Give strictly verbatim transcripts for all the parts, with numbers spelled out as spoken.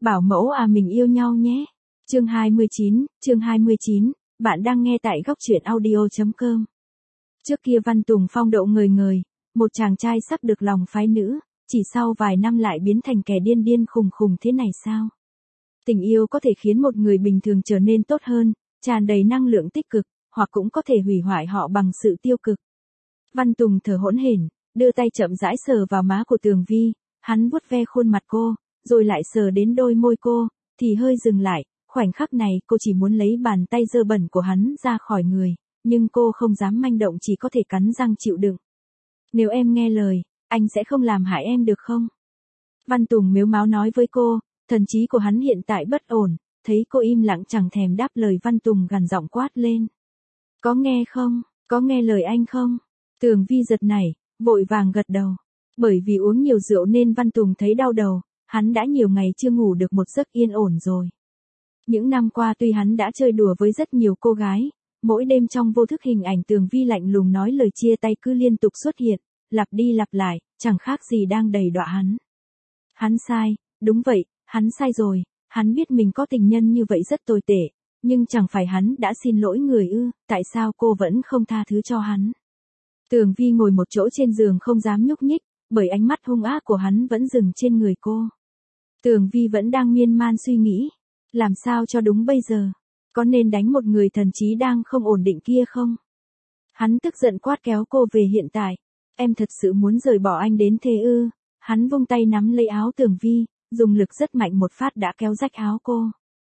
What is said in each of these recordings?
Bảo mẫu à mình yêu nhau nhé. Chương hai mươi chín, chương hai mươi chín, bạn đang nghe tại góc truyện audio.com. Trước kia Văn Tùng phong độ ngời ngời, một chàng trai sắp được lòng phái nữ, chỉ sau vài năm lại biến thành kẻ điên điên khùng khùng thế này sao? Tình yêu có thể khiến một người bình thường trở nên tốt hơn, tràn đầy năng lượng tích cực, hoặc cũng có thể hủy hoại họ bằng sự tiêu cực. Văn Tùng thở hổn hển, đưa tay chậm rãi sờ vào má của Tường Vi, hắn vuốt ve khuôn mặt cô, rồi lại sờ đến đôi môi cô, thì hơi dừng lại, khoảnh khắc này cô chỉ muốn lấy bàn tay dơ bẩn của hắn ra khỏi người, nhưng cô không dám manh động, chỉ có thể cắn răng chịu đựng. Nếu em nghe lời, anh sẽ không làm hại em được không? Văn Tùng mếu máo nói với cô, thần trí của hắn hiện tại bất ổn, thấy cô im lặng chẳng thèm đáp lời, Văn Tùng gằn giọng quát lên. Có nghe không? Có nghe lời anh không? Tường Vi giật nảy, vội vàng gật đầu. Bởi vì uống nhiều rượu nên Văn Tùng thấy đau đầu, hắn đã nhiều ngày chưa ngủ được một giấc yên ổn rồi. Những năm qua tuy hắn đã chơi đùa với rất nhiều cô gái, mỗi đêm trong vô thức hình ảnh Tường Vi lạnh lùng nói lời chia tay cứ liên tục xuất hiện, lặp đi lặp lại, chẳng khác gì đang đầy đọa hắn. Hắn sai, đúng vậy, hắn sai rồi, hắn biết mình có tình nhân như vậy rất tồi tệ, nhưng chẳng phải hắn đã xin lỗi người ư, tại sao cô vẫn không tha thứ cho hắn? Tường Vi ngồi một chỗ trên giường không dám nhúc nhích, bởi ánh mắt hung ác của hắn vẫn dừng trên người cô. Tường Vi vẫn đang miên man suy nghĩ, làm sao cho đúng bây giờ, có nên đánh một người thần trí đang không ổn định kia không? Hắn tức giận quát kéo cô về hiện tại, em thật sự muốn rời bỏ anh đến thế ư? Hắn vung tay nắm lấy áo Tường Vi, dùng lực rất mạnh một phát đã kéo rách áo cô.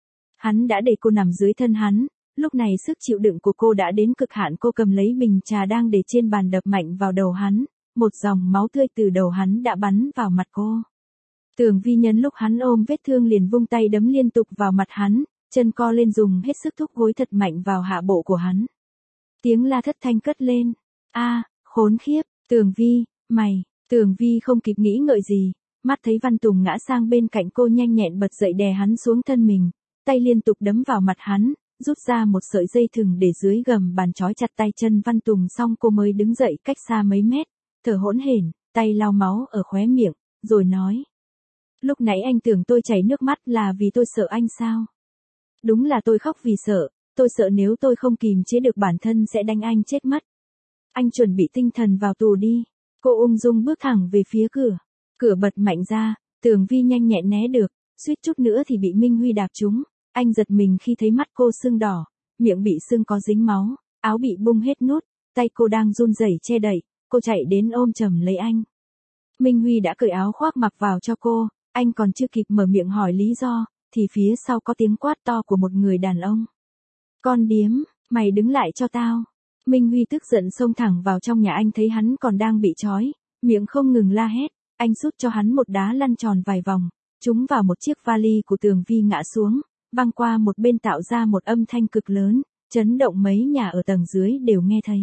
Hắn đã để cô nằm dưới thân hắn, lúc này sức chịu đựng của cô đã đến cực hạn, cô cầm lấy bình trà đang để trên bàn đập mạnh vào đầu hắn, một dòng máu tươi từ đầu hắn đã bắn vào mặt cô. Tường Vi nhân lúc hắn ôm vết thương liền vung tay đấm liên tục vào mặt hắn, chân co lên dùng hết sức thúc gối thật mạnh vào hạ bộ của hắn. Tiếng la thất thanh cất lên. A, khốn khiếp, Tường Vi, mày, Tường Vi không kịp nghĩ ngợi gì, mắt thấy Văn Tùng ngã sang bên cạnh cô nhanh nhẹn bật dậy đè hắn xuống thân mình, tay liên tục đấm vào mặt hắn, rút ra một sợi dây thừng để dưới gầm bàn trói chặt tay chân Văn Tùng, xong cô mới đứng dậy cách xa mấy mét, thở hổn hển, tay lau máu ở khóe miệng, rồi nói. Lúc nãy anh tưởng tôi chảy nước mắt là vì tôi sợ anh sao? Đúng là tôi khóc vì sợ, tôi sợ nếu tôi không kìm chế được bản thân sẽ đánh anh chết mất. Anh chuẩn bị tinh thần vào tù đi. Cô ung dung bước thẳng về phía cửa. Cửa bật mạnh ra, Tường Vi nhanh nhẹn né được, suýt chút nữa thì bị Minh Huy đạp trúng. Anh giật mình khi thấy mắt cô sưng đỏ, miệng bị sưng có dính máu, áo bị bung hết nút, tay cô đang run rẩy che đậy, cô chạy đến ôm chầm lấy anh. Minh Huy đã cởi áo khoác mặc vào cho cô, anh còn chưa kịp mở miệng hỏi lý do, thì phía sau có tiếng quát to của một người đàn ông. Con điếm, mày đứng lại cho tao. Minh Huy tức giận xông thẳng vào trong nhà, anh thấy hắn còn đang bị trói, miệng không ngừng la hét, anh sút cho hắn một đá lăn tròn vài vòng, trúng vào một chiếc vali của Tường Vi ngã xuống, văng qua một bên tạo ra một âm thanh cực lớn, chấn động mấy nhà ở tầng dưới đều nghe thấy.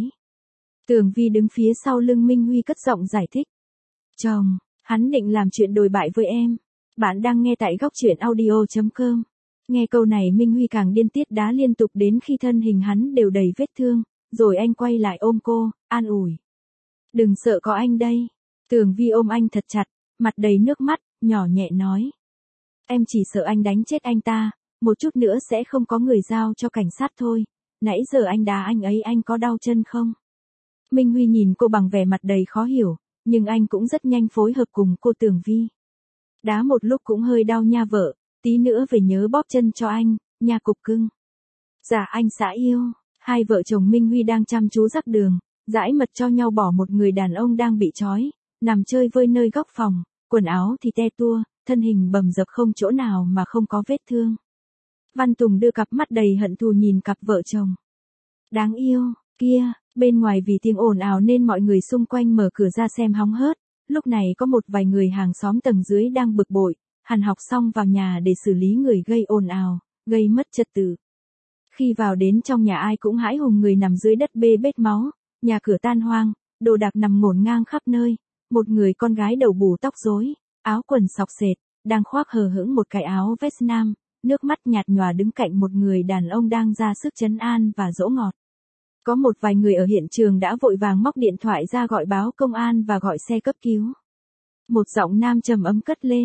Tường Vi đứng phía sau lưng Minh Huy cất giọng giải thích. Chồng, hắn định làm chuyện đồi bại với em. Bạn đang nghe tại góc truyện audio.com. Nghe câu này Minh Huy càng điên tiết đá liên tục đến khi thân hình hắn đều đầy vết thương, rồi anh quay lại ôm cô, an ủi. Đừng sợ, có anh đây. Tường Vi ôm anh thật chặt, mặt đầy nước mắt, nhỏ nhẹ nói. Em chỉ sợ anh đánh chết anh ta, một chút nữa sẽ không có người giao cho cảnh sát thôi. Nãy giờ anh đá anh ấy, anh có đau chân không? Minh Huy nhìn cô bằng vẻ mặt đầy khó hiểu, nhưng anh cũng rất nhanh phối hợp cùng cô. Tường Vi. Đá một lúc cũng hơi đau nha vợ, tí nữa về nhớ bóp chân cho anh, nha cục cưng. Dạ anh xã yêu. Hai vợ chồng Minh Huy đang chăm chú rắc đường, dãi mật cho nhau bỏ một người đàn ông đang bị trói, nằm chơi vơi nơi góc phòng, quần áo thì te tua, thân hình bầm dập không chỗ nào mà không có vết thương. Văn Tùng đưa cặp mắt đầy hận thù nhìn cặp vợ chồng. Đáng yêu, kia, bên ngoài vì tiếng ồn ào nên mọi người xung quanh mở cửa ra xem hóng hớt, lúc này có một vài người hàng xóm tầng dưới đang bực bội, hàn học xong vào nhà để xử lý người gây ồn ào, gây mất trật tự. Khi vào đến trong nhà ai cũng hãi hùng, người nằm dưới đất bê bết máu, nhà cửa tan hoang, đồ đạc nằm ngổn ngang khắp nơi, một người con gái đầu bù tóc rối, áo quần xộc xệch, đang khoác hờ hững một cái áo vest nam, nước mắt nhạt nhòa đứng cạnh một người đàn ông đang ra sức trấn an và dỗ ngọt. Có một vài người ở hiện trường đã vội vàng móc điện thoại ra gọi báo công an và gọi xe cấp cứu. Một giọng nam trầm ấm cất lên.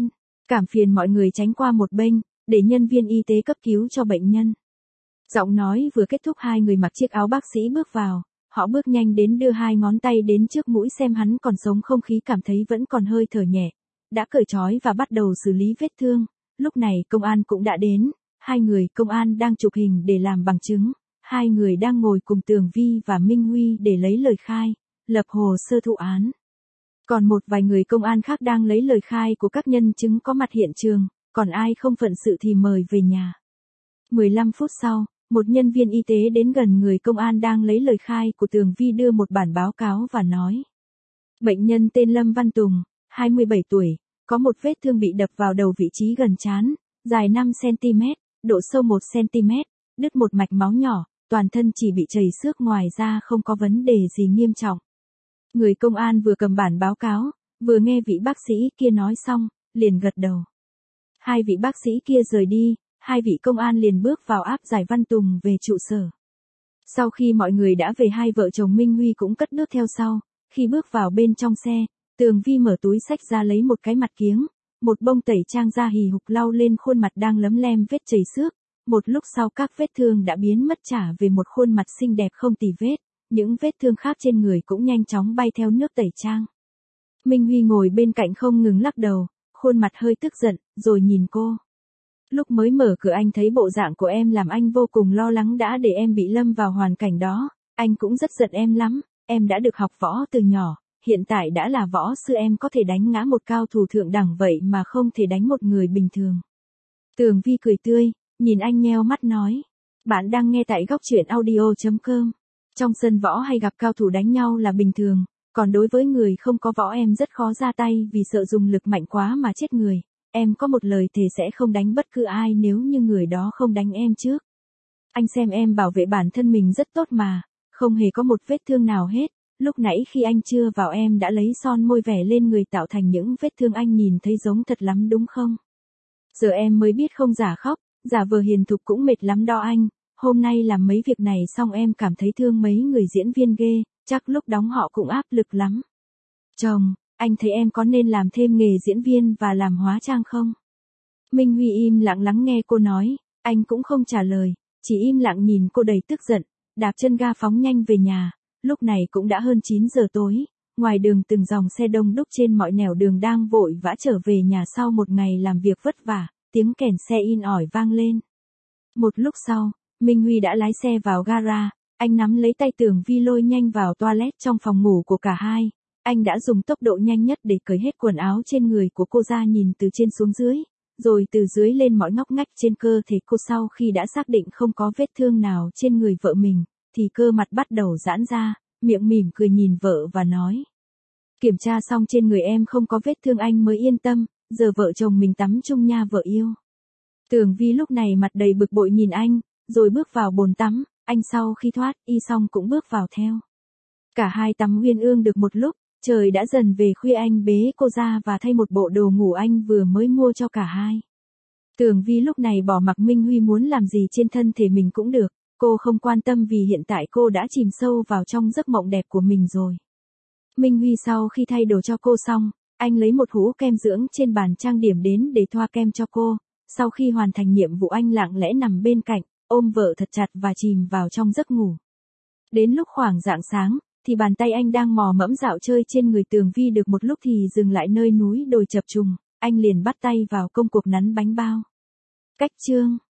Cảm phiền mọi người tránh qua một bên, để nhân viên y tế cấp cứu cho bệnh nhân. Giọng nói vừa kết thúc hai người mặc chiếc áo bác sĩ bước vào, họ bước nhanh đến đưa hai ngón tay đến trước mũi xem hắn còn sống không, khí cảm thấy vẫn còn hơi thở nhẹ. Đã cởi trói và bắt đầu xử lý vết thương. Lúc này công an cũng đã đến, hai người công an đang chụp hình để làm bằng chứng. Hai người đang ngồi cùng Tường Vi và Minh Huy để lấy lời khai, lập hồ sơ thụ án. Còn một vài người công an khác đang lấy lời khai của các nhân chứng có mặt hiện trường, còn ai không phận sự thì mời về nhà. mười lăm phút sau, một nhân viên y tế đến gần người công an đang lấy lời khai của Tường Vi, đưa một bản báo cáo và nói. Bệnh nhân tên Lâm Văn Tùng, hai mươi bảy tuổi, có một vết thương bị đập vào đầu vị trí gần trán, dài năm xăng-ti-mét, độ sâu một xăng-ti-mét, đứt một mạch máu nhỏ, toàn thân chỉ bị chảy xước, ngoài ra không có vấn đề gì nghiêm trọng. Người công an vừa cầm bản báo cáo, vừa nghe vị bác sĩ kia nói xong, liền gật đầu. Hai vị bác sĩ kia rời đi, hai vị công an liền bước vào áp giải Văn Tùng về trụ sở. Sau khi mọi người đã về, hai vợ chồng Minh Huy cũng cất bước theo sau. Khi bước vào bên trong xe, Tường Vi mở túi xách ra lấy một cái mặt kiếng, một bông tẩy trang da hì hục lau lên khuôn mặt đang lấm lem vết chảy xước. Một lúc sau các vết thương đã biến mất, trả về một khuôn mặt xinh đẹp không tì vết, những vết thương khác trên người cũng nhanh chóng bay theo nước tẩy trang. Minh Huy ngồi bên cạnh không ngừng lắc đầu, khuôn mặt hơi tức giận, rồi nhìn cô. Lúc mới mở cửa anh thấy bộ dạng của em làm anh vô cùng lo lắng, đã để em bị lâm vào hoàn cảnh đó, anh cũng rất giận em lắm, em đã được học võ từ nhỏ, hiện tại đã là võ sư, em có thể đánh ngã một cao thủ thượng đẳng vậy mà không thể đánh một người bình thường. Tường Vi cười tươi, nhìn anh nheo mắt nói, bạn đang nghe tại góc truyện audio chấm com. Trong sân võ hay gặp cao thủ đánh nhau là bình thường, còn đối với người không có võ em rất khó ra tay vì sợ dùng lực mạnh quá mà chết người. Em có một lời thề sẽ không đánh bất cứ ai nếu như người đó không đánh em trước. Anh xem em bảo vệ bản thân mình rất tốt mà, không hề có một vết thương nào hết. Lúc nãy khi anh chưa vào em đã lấy son môi vẽ lên người tạo thành những vết thương, anh nhìn thấy giống thật lắm đúng không? Giờ em mới biết không giả khóc, giả vờ hiền thục cũng mệt lắm đó anh. Hôm nay làm mấy việc này xong em cảm thấy thương mấy người diễn viên ghê, chắc lúc đóng họ cũng áp lực lắm. Chồng, anh thấy em có nên làm thêm nghề diễn viên và làm hóa trang không? Minh Huy im lặng lắng nghe cô nói, anh cũng không trả lời, chỉ im lặng nhìn cô đầy tức giận, đạp chân ga phóng nhanh về nhà. Lúc này cũng đã hơn chín giờ tối, ngoài đường từng dòng xe đông đúc trên mọi nẻo đường đang vội vã trở về nhà sau một ngày làm việc vất vả, tiếng kèn xe in ỏi vang lên. Một lúc sau, Minh Huy đã lái xe vào gara, anh nắm lấy tay Tường Vi lôi nhanh vào toilet trong phòng ngủ của cả hai. Anh đã dùng tốc độ nhanh nhất để cởi hết quần áo trên người của cô ra, nhìn từ trên xuống dưới, rồi từ dưới lên mọi ngóc ngách trên cơ thể cô. Sau khi đã xác định không có vết thương nào trên người vợ mình, thì cơ mặt bắt đầu giãn ra, miệng mỉm cười nhìn vợ và nói. Kiểm tra xong trên người em không có vết thương anh mới yên tâm, giờ vợ chồng mình tắm chung nha vợ yêu. Tường Vi lúc này mặt đầy bực bội nhìn anh, rồi bước vào bồn tắm, anh sau khi thoát y xong cũng bước vào theo. Cả hai tắm uyên ương được một lúc, trời đã dần về khuya, anh bế cô ra và thay một bộ đồ ngủ anh vừa mới mua cho cả hai. Tường Vi lúc này bỏ mặc Minh Huy muốn làm gì trên thân thể mình cũng được, cô không quan tâm vì hiện tại cô đã chìm sâu vào trong giấc mộng đẹp của mình rồi. Minh Huy sau khi thay đồ cho cô xong, anh lấy một hũ kem dưỡng trên bàn trang điểm đến để thoa kem cho cô. Sau khi hoàn thành nhiệm vụ anh lặng lẽ nằm bên cạnh, ôm vợ thật chặt và chìm vào trong giấc ngủ. Đến lúc khoảng rạng sáng, thì bàn tay anh đang mò mẫm dạo chơi trên người Tường Vi được một lúc thì dừng lại nơi núi đồi chập trùng, anh liền bắt tay vào công cuộc nắn bánh bao. Cách chương